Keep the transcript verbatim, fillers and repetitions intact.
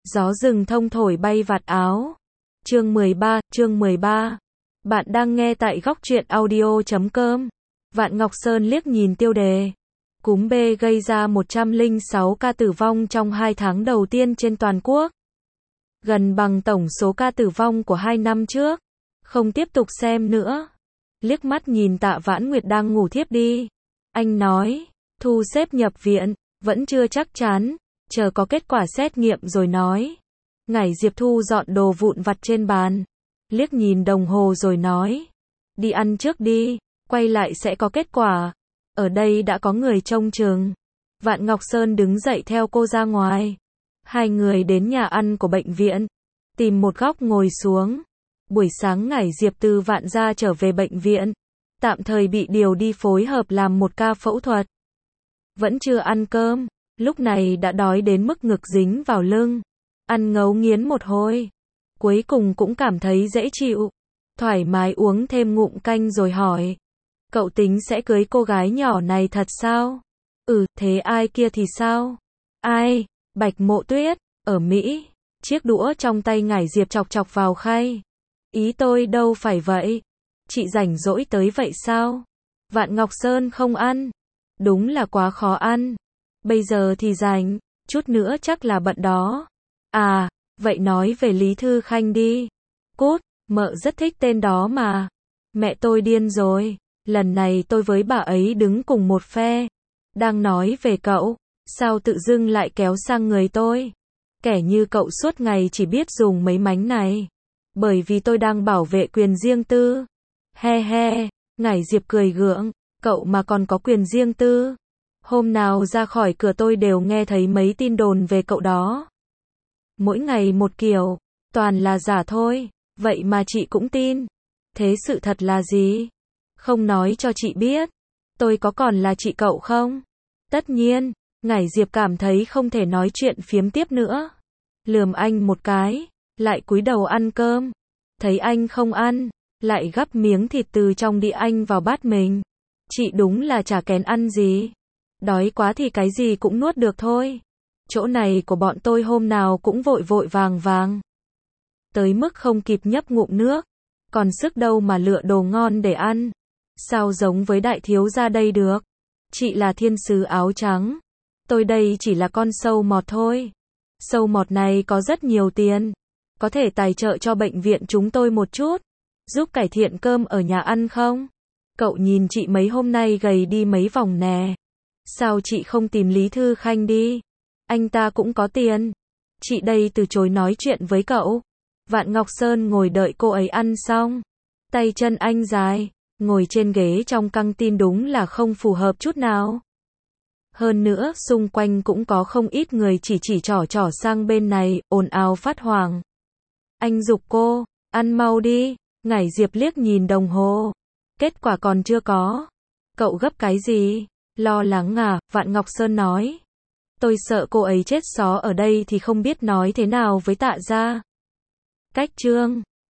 Gió rừng thông thổi bay vạt áo. Chương mười ba, chương mười ba. Bạn đang nghe tại góc truyện audio chấm com. Vạn Ngọc Sơn liếc nhìn tiêu đề. Cúm B gây ra một trăm lẻ sáu ca tử vong trong hai tháng đầu tiên trên toàn quốc. Gần bằng tổng số ca tử vong của hai năm trước. Không tiếp tục xem nữa. Liếc mắt nhìn Tạ Vãn Nguyệt đang ngủ thiếp đi. Anh nói, thu xếp nhập viện, vẫn chưa chắc chắn, chờ có kết quả xét nghiệm rồi nói. Ngải Diệp thu dọn đồ vụn vặt trên bàn. Liếc nhìn đồng hồ rồi nói, đi ăn trước đi, quay lại sẽ có kết quả. Ở đây đã có người trông chừng. Vạn Ngọc Sơn đứng dậy theo cô ra ngoài. Hai người đến nhà ăn của bệnh viện, tìm một góc ngồi xuống. Buổi sáng Ngải Diệp từ Vạn gia trở về bệnh viện, tạm thời bị điều đi phối hợp làm một ca phẫu thuật. Vẫn chưa ăn cơm, lúc này đã đói đến mức ngực dính vào lưng. Ăn ngấu nghiến một hồi, cuối cùng cũng cảm thấy dễ chịu. Thoải mái uống thêm ngụm canh rồi hỏi, cậu tính sẽ cưới cô gái nhỏ này thật sao? Ừ, thế ai kia thì sao? Ai? Bạch Mộ Tuyết, ở Mỹ. Chiếc đũa trong tay Ngải Diệp chọc chọc vào khay. Ý tôi đâu phải vậy. Chị rảnh rỗi tới vậy sao? Vạn Ngọc Sơn không ăn. Đúng là quá khó ăn. Bây giờ thì rảnh, chút nữa chắc là bận đó. À, vậy nói về Lý Thư Khanh đi. Cút, mợ rất thích tên đó mà. Mẹ tôi điên rồi. Lần này tôi với bà ấy đứng cùng một phe. Đang nói về cậu, sao tự dưng lại kéo sang người tôi? Kẻ như cậu suốt ngày chỉ biết dùng mấy mánh này. Bởi vì tôi đang bảo vệ quyền riêng tư. He he, Ngải Diệp cười gượng, cậu mà còn có quyền riêng tư. Hôm nào ra khỏi cửa tôi đều nghe thấy mấy tin đồn về cậu đó. Mỗi ngày một kiểu, toàn là giả thôi, vậy mà chị cũng tin. Thế sự thật là gì? Không nói cho chị biết. Tôi có còn là chị cậu không? Tất nhiên, Ngải Diệp cảm thấy không thể nói chuyện phiếm tiếp nữa. Lườm anh một cái, lại cúi đầu ăn cơm. Thấy anh không ăn, lại gắp miếng thịt từ trong đĩa anh vào bát mình. Chị đúng là chả kén ăn gì. Đói quá thì cái gì cũng nuốt được thôi. Chỗ này của bọn tôi hôm nào cũng vội vội vàng vàng. Tới mức không kịp nhấp ngụm nước. Còn sức đâu mà lựa đồ ngon để ăn. Sao giống với đại thiếu gia đây được? Chị là thiên sứ áo trắng. Tôi đây chỉ là con sâu mọt thôi. Sâu mọt này có rất nhiều tiền. Có thể tài trợ cho bệnh viện chúng tôi một chút. Giúp cải thiện cơm ở nhà ăn không? Cậu nhìn chị mấy hôm nay gầy đi mấy vòng nè. Sao chị không tìm Lý Thư Khanh đi? Anh ta cũng có tiền. Chị đây từ chối nói chuyện với cậu. Vạn Ngọc Sơn ngồi đợi cô ấy ăn xong. Tay chân anh dài, ngồi trên ghế trong căng tin đúng là không phù hợp chút nào. Hơn nữa, xung quanh cũng có không ít người chỉ chỉ trỏ trỏ sang bên này, ồn ào phát hoảng. Anh giục cô, ăn mau đi. Ngải Diệp liếc nhìn đồng hồ. Kết quả còn chưa có. Cậu gấp cái gì? Lo lắng à? Vạn Ngọc Sơn nói. Tôi sợ cô ấy chết xó ở đây thì không biết nói thế nào với Tạ gia. Cách chương.